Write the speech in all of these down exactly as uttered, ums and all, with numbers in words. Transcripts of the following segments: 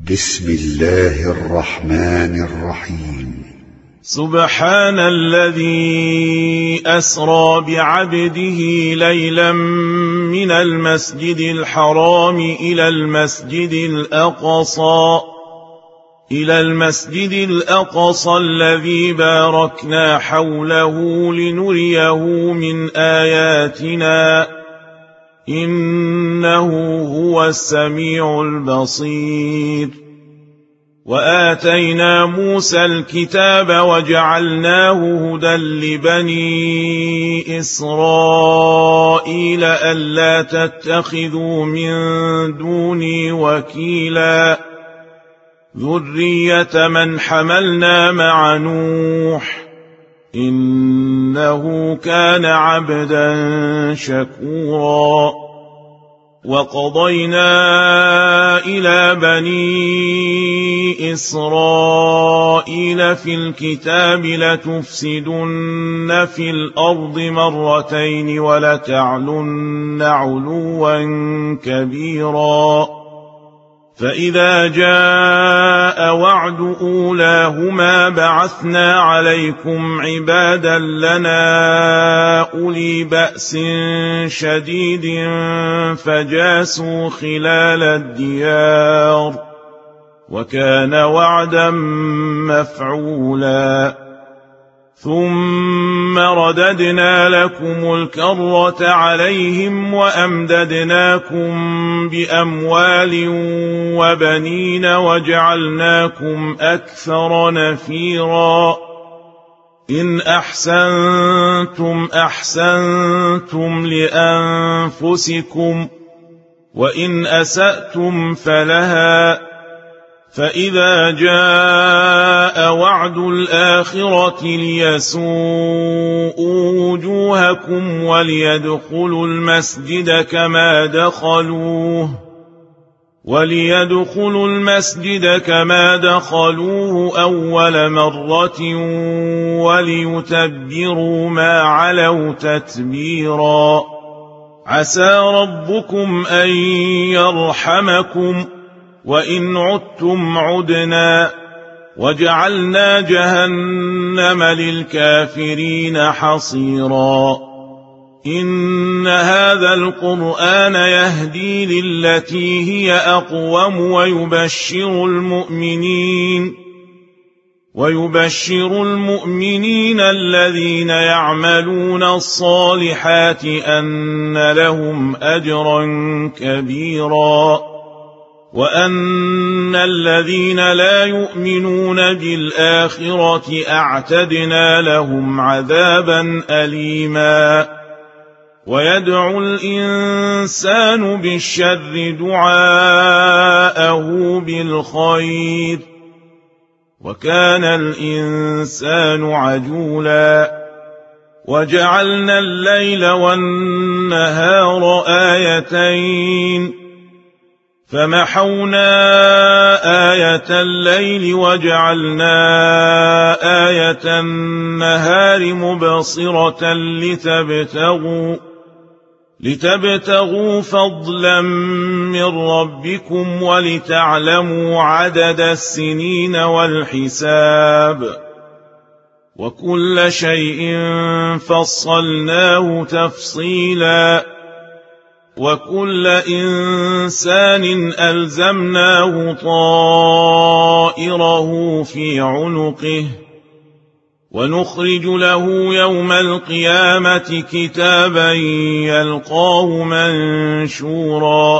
بسم الله الرحمن الرحيم. سبحان الذي أسرى بعبده ليلا من المسجد الحرام إلى المسجد الأقصى إلى المسجد الأقصى الذي باركنا حوله لنريه من آياتنا إنه هو السميع البصير. وآتينا موسى الكتاب وجعلناه هدى لبني إسرائيل ألا تتخذوا من دوني وكيلا ذرية من حملنا مع نوح إنه كان عبدا شكورا. وقضينا إلى بني إسرائيل في الكتاب لتفسدن في الأرض مرتين ولتعلن علوا كبيرا. فإذا جاء وعد أولاهما بعثنا عليكم عبادا لنا أولي بأس شديد فجاسوا خلال الديار وكان وعدا مفعولا. ثم رددنا لكم الكرة عليهم وأمددناكم بأموال وبنين وجعلناكم أكثر نفيرا. إن أحسنتم أحسنتم لأنفسكم وإن أسأتم فلها. فإذا جاء وعد الآخرة ليسوءوا وجوهكم وليدخلوا المسجد كما دخلوه وليدخلوا المسجد كما دخلوه أول مرة وليتبروا ما علوا تتبيرا. عسى ربكم أن يرحمكم وإن عدتم عدنا وجعلنا جهنم للكافرين حصيرا. إن هذا القرآن يهدي للتي هي أقوم ويبشر المؤمنين ويبشر المؤمنين الذين يعملون الصالحات أن لهم أجرا كبيرا وأن الذين لا يؤمنون بالآخرة أعتدنا لهم عذابا أليما. ويدعو الإنسان بالشر دعاءه بالخير وكان الإنسان عجولا. وجعلنا الليل والنهار آيتين فمحونا آية الليل وجعلنا آية النهار مبصرة لتبتغوا لتبتغوا فضلا من ربكم ولتعلموا عدد السنين والحساب وكل شيء فصلناه تفصيلا. وكل إنسان ألزمناه طائره في عنقه ونخرج له يوم القيامة كتابا يلقاه منشورا.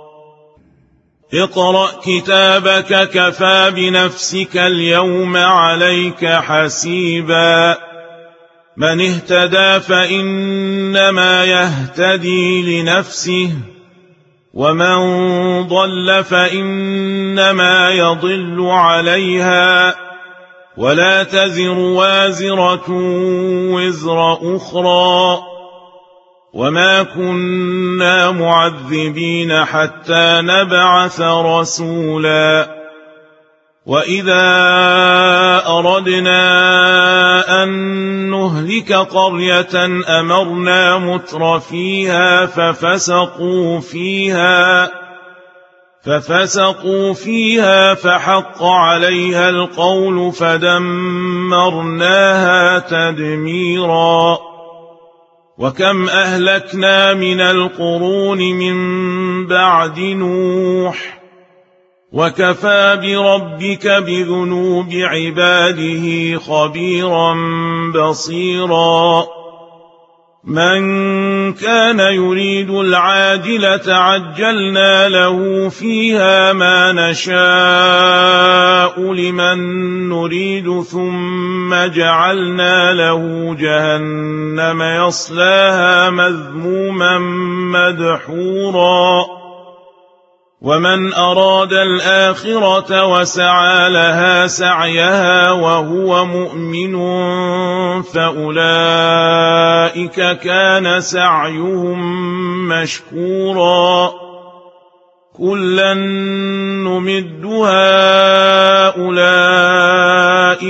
اقرأ كتابك كفى بنفسك اليوم عليك حسيبا. من اهتدى فإنما يهتدي لنفسه ومن ضل فإنما يضل عليها ولا تزر وازرة وزر أخرى وما كنا معذبين حتى نبعث رسولا. وإذا أردنا أن نهلك قرية أمرنا متر فيها ففسقوا فيها ففسقوا فيها فحق عليها القول فدمرناها تدميرا. وكم أهلكنا من القرون من بعد نوح وكفى بربك بذنوب عباده خبيرا بصيرا. من كان يريد العاجلة عجلنا له فيها ما نشاء لمن نريد ثم جعلنا له جهنم يصلاها مذموما مدحورا. ومن أراد الآخرة وسعى لها سعيها وهو مؤمن فأولئك كان سعيهم مشكورا. كلا نمد هؤلاء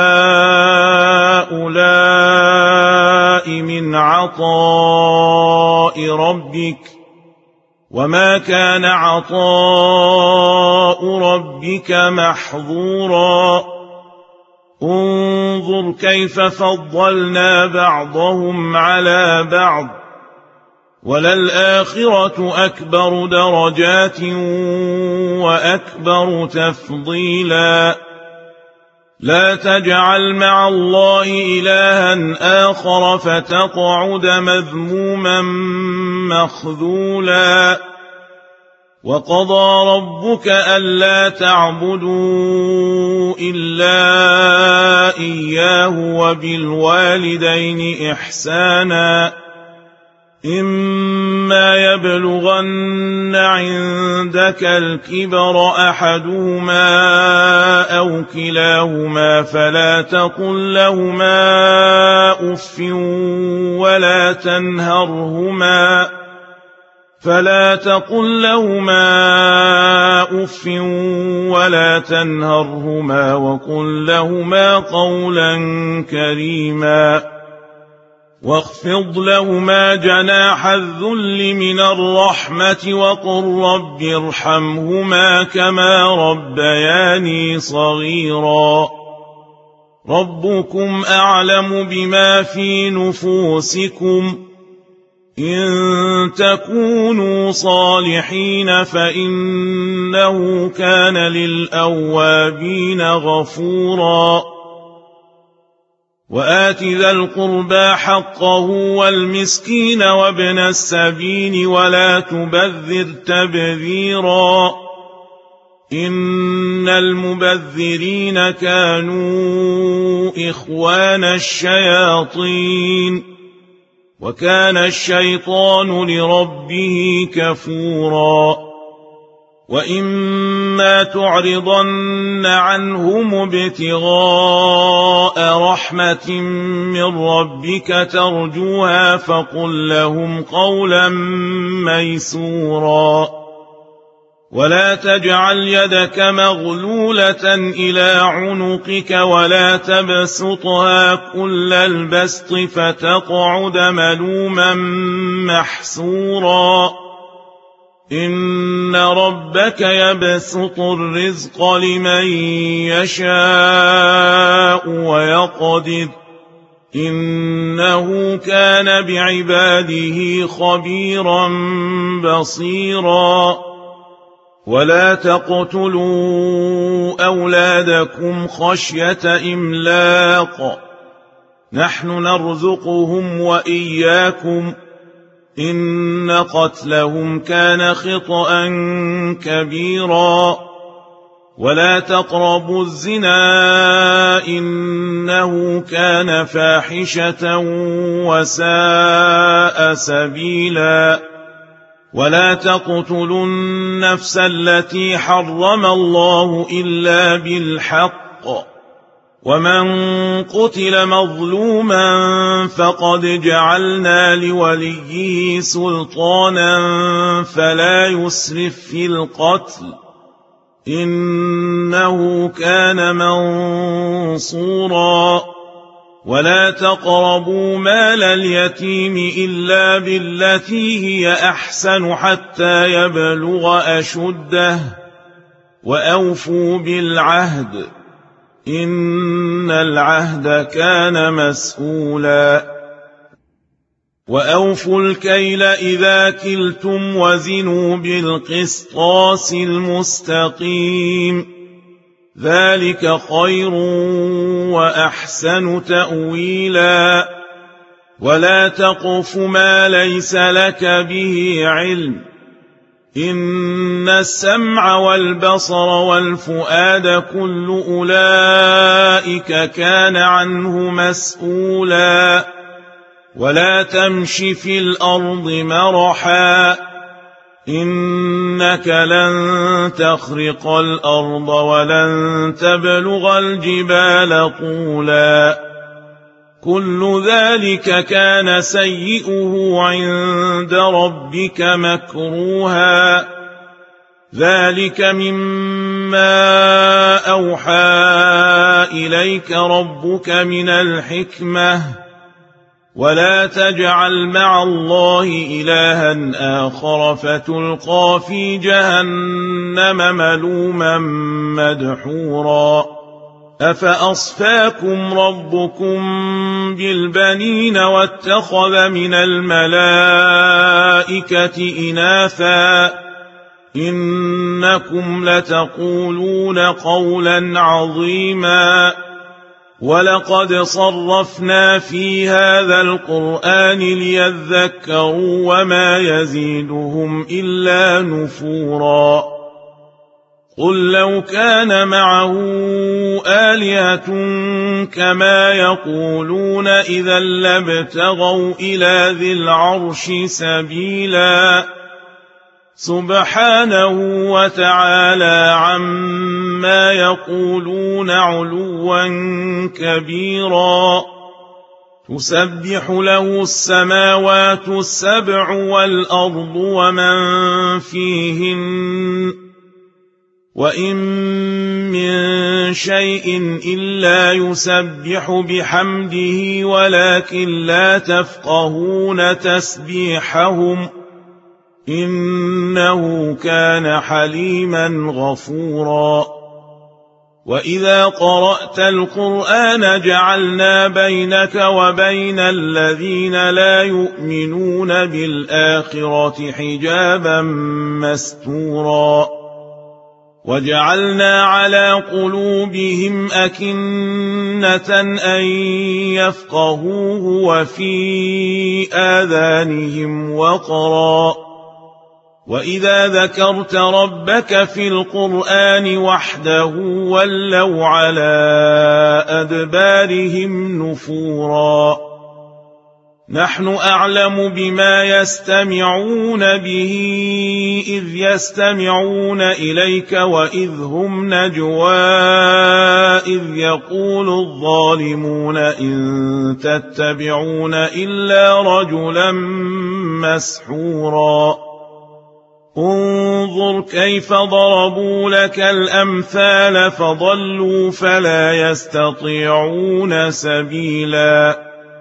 وهؤلاء من عطاء ربك وما كان عطاء ربك محظورا. انظر كيف فضلنا بعضهم على بعض وللآخرة أكبر درجات وأكبر تفضيلا. لا تجعل مع الله إلها آخر فتقعد مذموما مخذولا. وقضى ربك ألا تعبدوا إلا إياه وبالوالدين إحسانا. إما يبلغن عندك الكبر أحدهما أو كلاهما فلا تقل لهما أف ولا تنهرهما فلا تقل لهما أف ولا تنهرهما وقل لهما قولا كريما. واخفض لهما جناح الذل من الرحمة وقل رب ارحمهما كما ربياني صغيرا. ربكم أعلم بما في نفوسكم إن تكونوا صالحين فإنه كان للأوابين غفورا. وآت ذا القربى حقه والمسكين وابن السبيل ولا تبذر تبذيرا. إن المبذرين كانوا إخوان الشياطين وكان الشيطان لربه كفورا. وإما تعرضن عنهم ابتغاء رحمة من ربك ترجوها فقل لهم قولا ميسورا. ولا تجعل يدك مغلولة إلى عنقك ولا تبسطها كل البسط فتقعد ملوما محسورا. إن ربك يبسط الرزق لمن يشاء ويقدر إنه كان بعباده خبيرا بصيرا. ولا تقتلوا أولادكم خشية إملاق نحن نرزقهم وإياكم إن قتلهم كان خطأ كبيرا. ولا تقربوا الزنا إنه كان فاحشة وساء سبيلا. ولا تقتلوا النفس التي حرم الله إلا بالحق ومن قتل مظلوما فقد جعلنا لوليه سلطانا فلا يسرف في القتل إنه كان منصورا. ولا تقربوا مال اليتيم إلا بالتي هي أحسن حتى يبلغ أشده وأوفوا بالعهد إن العهد كان مسؤولا وأوفوا الكيل إذا كلتم وزنوا بالقسطاس المستقيم ذلك خير وأحسن تأويلا ولا تقف ما ليس لك به علم إن السمع والبصر والفؤاد كل أولئك كان عنه مسؤولا ولا تمش في الأرض مرحا إنك لن تخرق الأرض ولن تبلغ الجبال طولا كل ذلك كان سيئه عند ربك مكروها ذلك مما أوحى إليك ربك من الحكمة ولا تجعل مع الله إلها آخر فتلقى في جهنم ملوما مدحورا أفأصفاكم ربكم بالبنين واتخذ من الملائكة إناثا إنكم لتقولون قولا عظيما ولقد صرفنا في هذا القرآن ليذكروا وما يزيدهم إلا نفورا قل لو كان معه آلهة كما يقولون إذا لابتغوا إلى ذي العرش سبيلا سبحانه وتعالى عما يقولون علوا كبيرا تسبح له السماوات السبع والأرض ومن فيهن وإن من شيء إلا يسبح بحمده ولكن لا تفقهون تسبيحهم إنه كان حليما غفورا وإذا قرأت القرآن جعلنا بينك وبين الذين لا يؤمنون بالآخرة حجابا مستورا وجعلنا على قلوبهم أكنة أن يفقهوه وفي آذانهم وقرا وإذا ذكرت ربك في القرآن وحده ولوا على أدبارهم نفورا نحن أعلم بما يستمعون به إذ يستمعون إليك وإذ هم نجوى إذ يقول الظالمون إن تتبعون إلا رجلا مسحورا انظر كيف ضربوا لك الأمثال فضلوا فلا يستطيعون سبيلا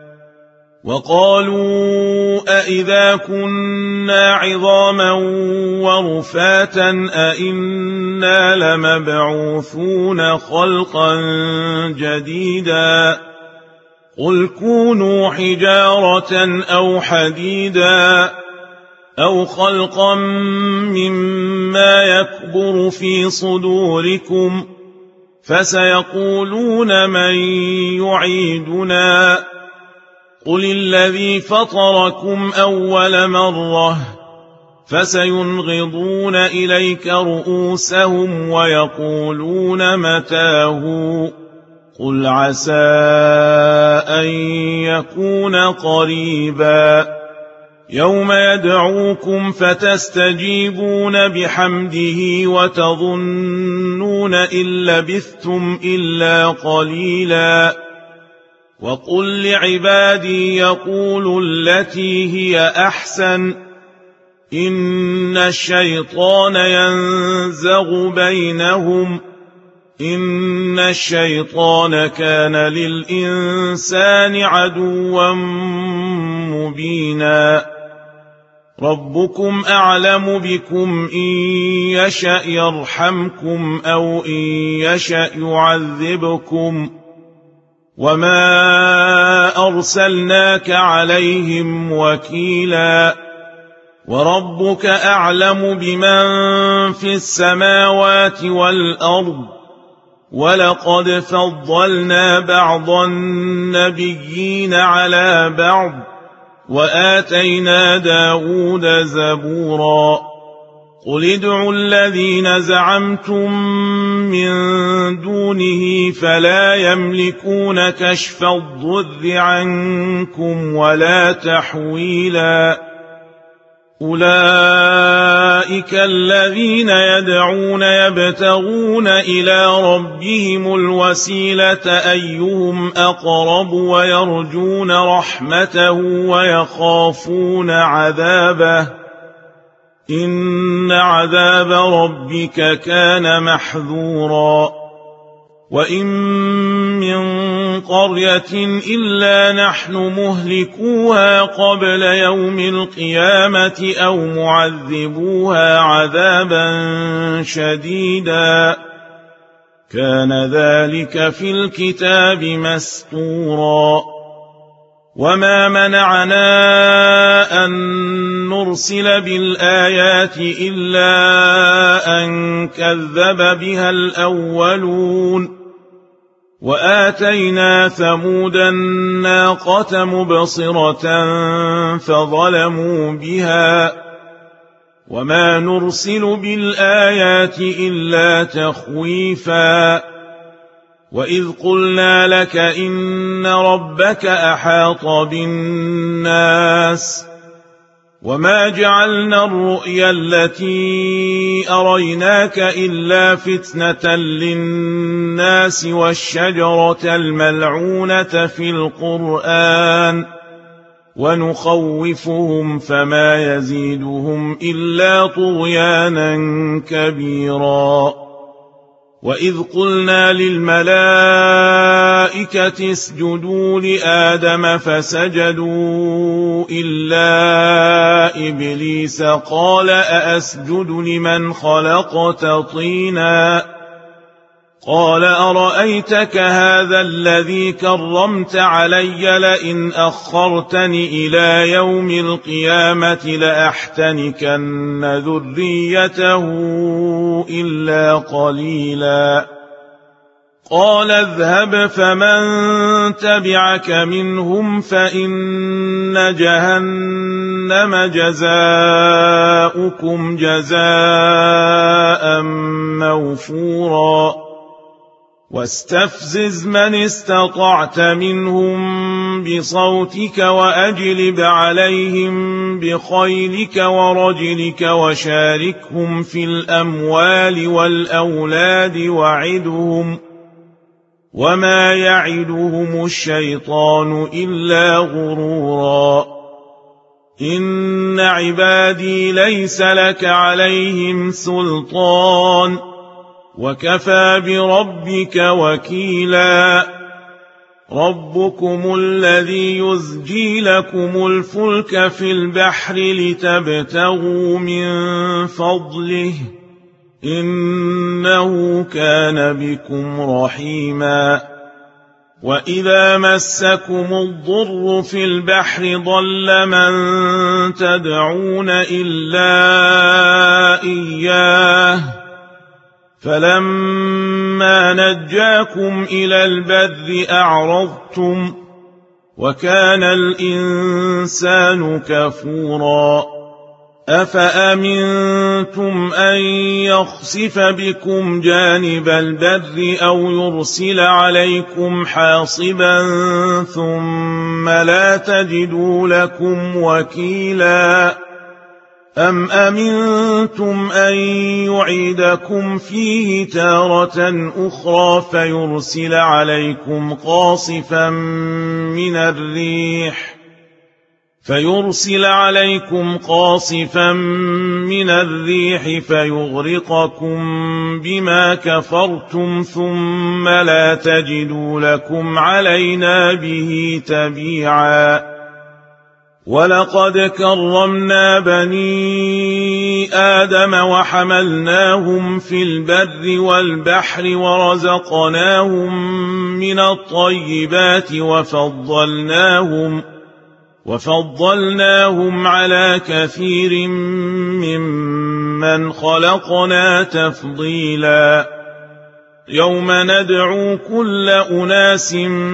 وقالوا أئذا كنا عظاما ورفاتا أئنا لمبعوثون خلقا جديدا قل كونوا حجارة أو حديدا أو خلقا مما يكبر في صدوركم فسيقولون من يعيدنا قل الذي فطركم أول مرة فسينغضون إليك رؤوسهم ويقولون متاه قل عسى أن يكون قريبا يوم يدعوكم فتستجيبون بحمده وتظنون إن لبثتم إلا قليلا وقل لعبادي يقولوا التي هي أحسن إن الشيطان ينزغ بينهم إن الشيطان كان للإنسان عدوا مبينا ربكم أعلم بكم إن يشأ يرحمكم أو إن يشأ يعذبكم وما أرسلناك عليهم وكيلا وربك أعلم بمن في السماوات والأرض ولقد فضلنا بعض النبيين على بعض وآتينا داود زبورا قل ادعوا الذين زعمتم من دونه فلا يملكون كشف الضر عنكم ولا تحويلا أولئك الذين يدعون يبتغون إلى ربهم الوسيلة أيهم أقرب ويرجون رحمته ويخافون عذابه إن عذاب ربك كان محذورا وإن من قرية إلا نحن مهلكوها قبل يوم القيامة أو معذبوها عذابا شديدا كان ذلك في الكتاب مسطورا وما منعنا أن نرسل بالآيات إلا أن كذب بها الأولون وآتينا ثمود الناقة مبصرة فظلموا بها وما نرسل بالآيات إلا تخويفا وإذ قلنا لك إن ربك أحاط بالناس وما جعلنا الرؤيا التي أريناك إلا فتنة للناس والشجرة الملعونة في القرآن ونخوفهم فما يزيدهم إلا طغيانا كبيرا وإذ قلنا للملائكة اسجدوا لآدم فسجدوا إلا إبليس قال أأسجد لمن خلقت طينا قال أرأيتك هذا الذي كرمت علي لئن أخرتني إلى يوم القيامة لأحتنكن ذريته إلا قليلا قال اذهب فمن تبعك منهم فإن جهنم جزاؤكم جزاء موفورا واستفزز من استطعت منهم بصوتك وأجلب عليهم بخيلك ورجلك وشاركهم في الأموال والأولاد وعدهم وما يعدهم الشيطان إلا غرورا إن عبادي ليس لك عليهم سلطان وكفى بربك وكيلا ربكم الذي يزجي لكم الفلك في البحر لتبتغوا من فضله إنه كان بكم رحيما وإذا مسكم الضر في البحر ضل من تدعون إلا إياه فلما نجاكم إلى البر أعرضتم وكان الإنسان كفورا أفأمنتم أن يخسف بكم جانب البر أو يرسل عليكم حاصبا ثم لا تجدوا لكم وكيلا أم أمنتم أن يعيدكم فيه تارة أخرى فيرسل عليكم قاصفا من الريح فيرسل عليكم قاصفا من الريح فيغرقكم بما كفرتم ثم لا تجدوا لكم علينا به تبيعا. ولقد كرمنا بني آدم وحملناهم في البر والبحر ورزقناهم من الطيبات وفضلناهم وفضلناهم على كثير ممن خلقنا تفضيلا. يوم ندعو كل أناس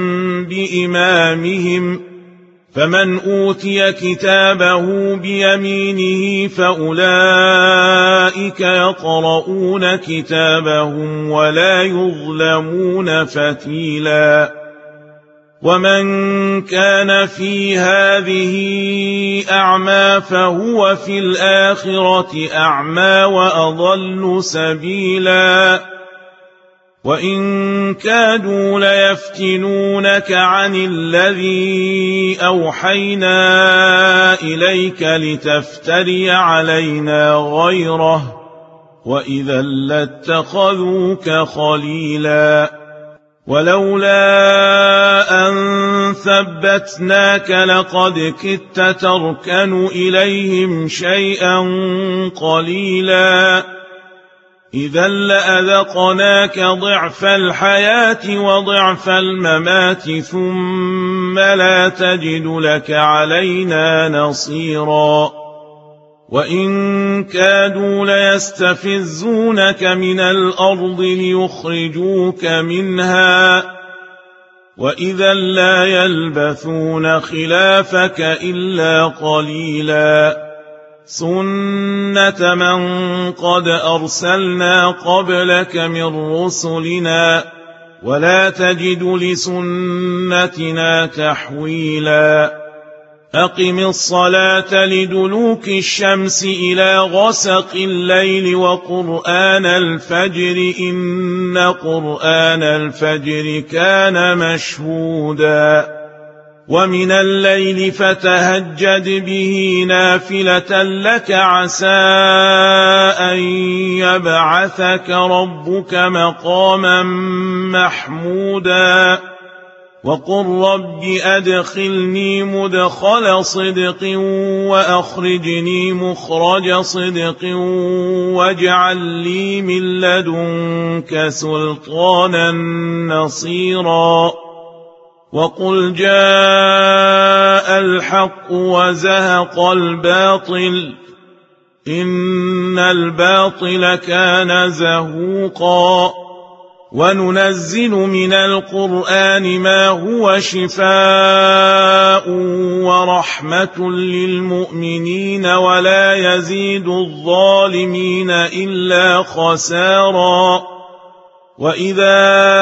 بإمامهم فمن أوتي كتابه بيمينه فأولئك يقرؤون كتابهم ولا يظلمون فتيلا. ومن كان في هذه أعمى فهو في الآخرة أعمى وأضل سبيلا. وإن كادوا ليفتنونك عن الذي أوحينا إليك لتفتري علينا غيره وإذا لاتخذوك خليلا. ولولا أن ثبتناك لقد كدت تركن إليهم شيئا قليلا. إذا لأذقناك ضعف الحياة وضعف الممات ثم لا تجد لك علينا نصيرا. وإن كادوا ليستفزونك من الأرض ليخرجوك منها وإذا لا يلبثون خلافك إلا قليلا. سنة من قد أرسلنا قبلك من رسلنا ولا تجد لسنتنا تحويلا. أقم الصلاة لدلوك الشمس إلى غسق الليل وقرآن الفجر إن قرآن الفجر كان مشهودا. ومن الليل فتهجد به نافلة لك عسى أن يبعثك ربك مقاما محمودا. وقل رب أدخلني مدخل صدق وأخرجني مخرج صدق واجعل لي من لدنك سلطانا نصيرا. وقل جاء الحق وزهق الباطل إن الباطل كان زهوقا. وننزل من القرآن ما هو شفاء ورحمة للمؤمنين ولا يزيد الظالمين إلا خسارا. وإذا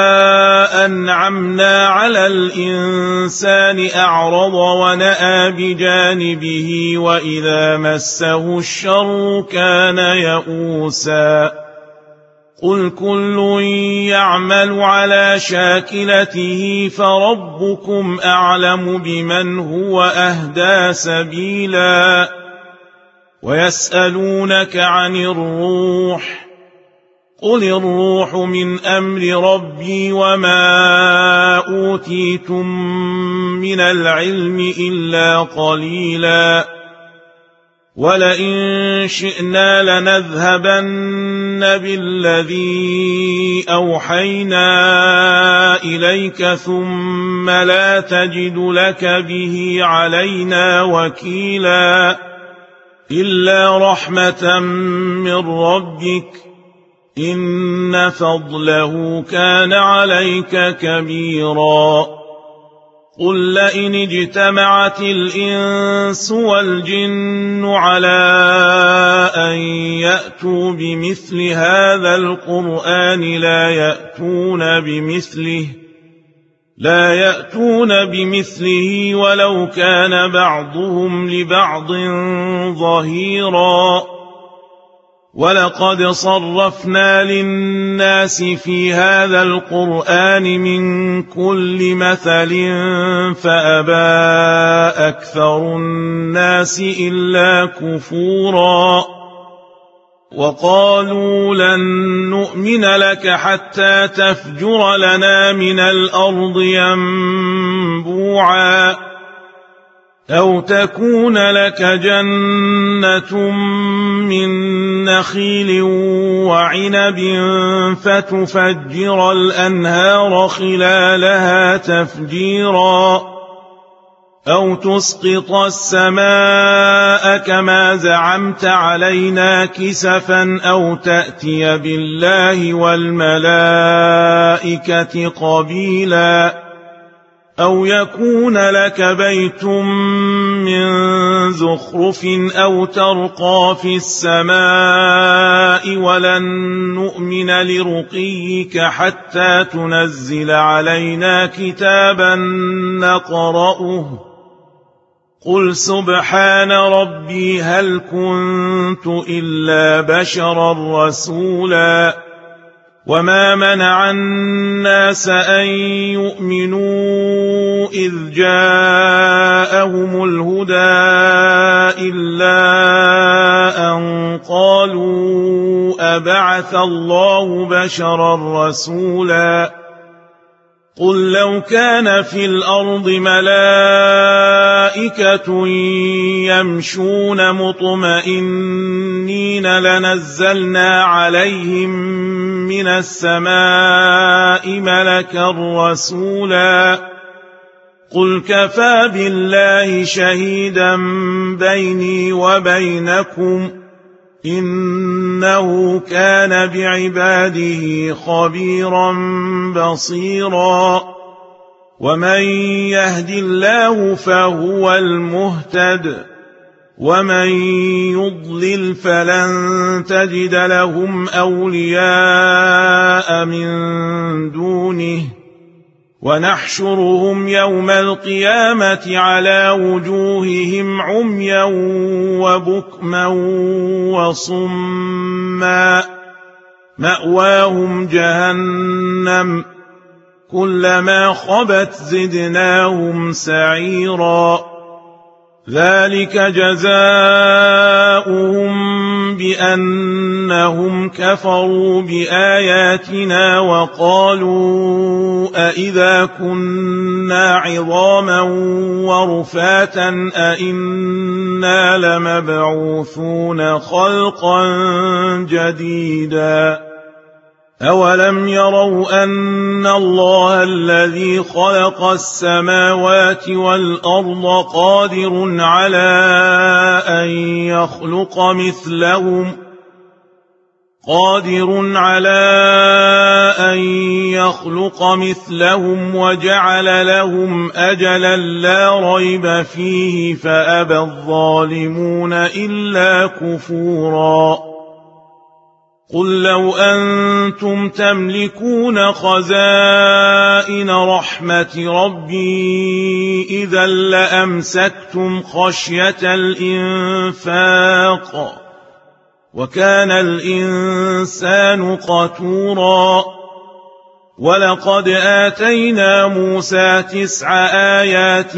أنعمنا على الإنسان أعرض ونأى بجانبه وإذا مسه الشر كان يئوسا. قل كل يعمل على شاكلته فربكم أعلم بمن هو أهدى سبيلا. ويسألونك عن الروح قل الروح من أمر ربي وما أوتيتم من العلم إلا قليلا. ولئن شئنا لنذهبن بالذي أوحينا إليك ثم لا تجد لك به علينا وكيلا. إلا رحمة من ربك إن فضله كان عليك كبيرا. قل لئن اجتمعت الإنس والجن على أن يأتوا بمثل هذا القرآن لا يأتون بمثله لا يأتون بمثله ولو كان بعضهم لبعض ظهيرا. ولقد صرفنا للناس في هذا القرآن من كل مثل فأبى أكثر الناس إلا كفورا وقالوا لن نؤمن لك حتى تفجر لنا من الأرض ينبوعا أو تكون لك جنة من نخيل وعنب فتفجر الأنهار خلالها تفجيرا أو تسقط السماء كما زعمت علينا كسفا أو تأتي بالله والملائكة قبيلا أو يكون لك بيت من زخرف أو ترقى في السماء ولن نؤمن لرقيك حتى تنزل علينا كتابا نقرأه قل سبحان ربي هل كنت إلا بشرا رسولا وما منع الناس أن يؤمنوا إذ جاءهم الهدى إلا أن قالوا أبعث الله بشرا رسولا قل لو كان في الأرض ملائكة يمشون مطمئنين لنزلنا عليهم من السماء ملكا رسولا قل كفى بالله شهيدا بيني وبينكم إنه كان بعباده خبيرا بصيرا ومن يهد الله فهو المهتد ومن يضلل فلن تجد لهم أولياء من دونه ونحشرهم يوم القيامة على وجوههم عميا وبكما وصما مأواهم جهنم كلما خبت زدناهم سعيرا ذلك جزاؤهم بأنهم كفروا بآياتنا وقالوا أئذا كنا عظاما ورفاتا أئنا لمبعوثون خلقا جديدا أولم يروا أن الله الذي خلق السماوات والأرض قادر على أن يخلق مثلهم قادر على أن يخلق مثلهم وجعل لهم أجلا لا ريب فيه فأبى الظالمون إلا كفورا قل لو أنتم تملكون خزائن رحمة ربي إذا لأمسكتم خشية الإنفاق وكان الإنسان قتورا ولقد آتينا موسى تسع آيات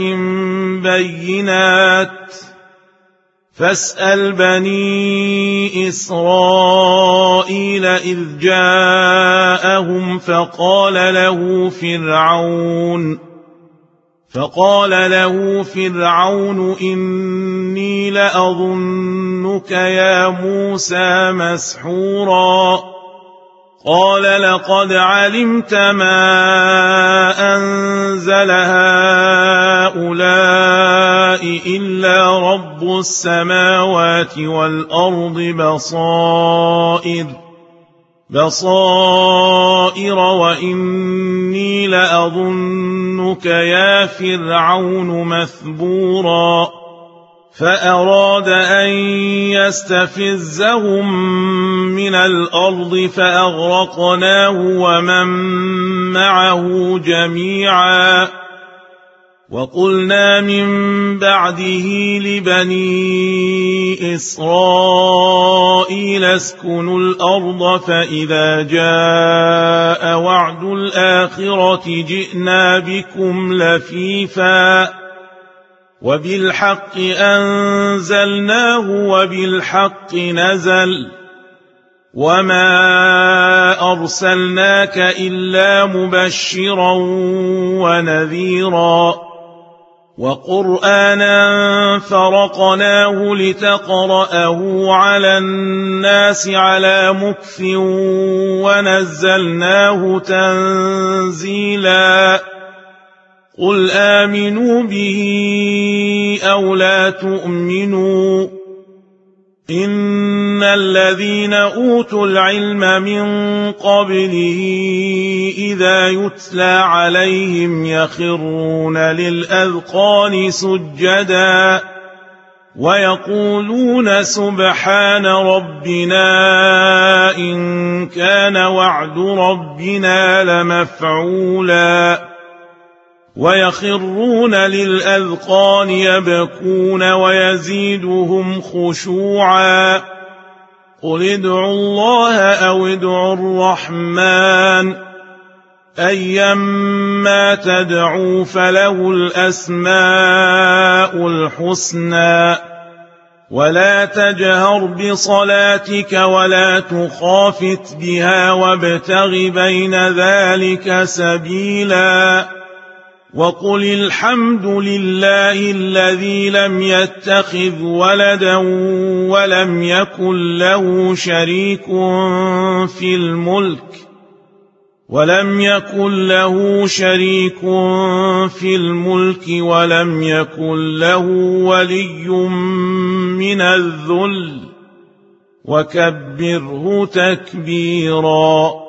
بينات فاسأل بني إسرائيل إذ جاءهم فقال له فرعون فقال له فرعون إني لأظنك يا موسى مسحورا قال لقد علمت ما أنزل هؤلاء إلا رب السماوات والأرض بصائر بصائر وإني لأظنك يا فرعون مثبورا فأراد أن يستفزهم من الأرض فأغرقناه ومن معه جميعا وقلنا من بعده لبني إسرائيل اسكنوا الأرض فإذا جاء وعد الآخرة جئنا بكم لفيفا وبالحق أنزلناه وبالحق نزل وما أرسلناك إلا مبشرا ونذيرا وقرآنا فرقناه لتقرأه على الناس على مكث ونزلناه تنزيلا قل آمنوا به أو لا تؤمنوا إن الذين أوتوا العلم من قبله إذا يتلى عليهم يخرون للأذقان سجدا ويقولون سبحان ربنا إن كان وعد ربنا لمفعولا ويخرون للأذقان يبكون ويزيدهم خشوعا قل ادعوا الله أو ادعوا الرحمن أيما تدعوا فله الأسماء الحسنى ولا تجهر بصلاتك ولا تخافت بها وابتغ بين ذلك سبيلا وقل الحمد لله الذي لم يتخذ ولدا ولم يكن له شريك في الملك ولم يكن له شريك في الملك ولم يكن له ولي من الذل وكبره تكبيرا.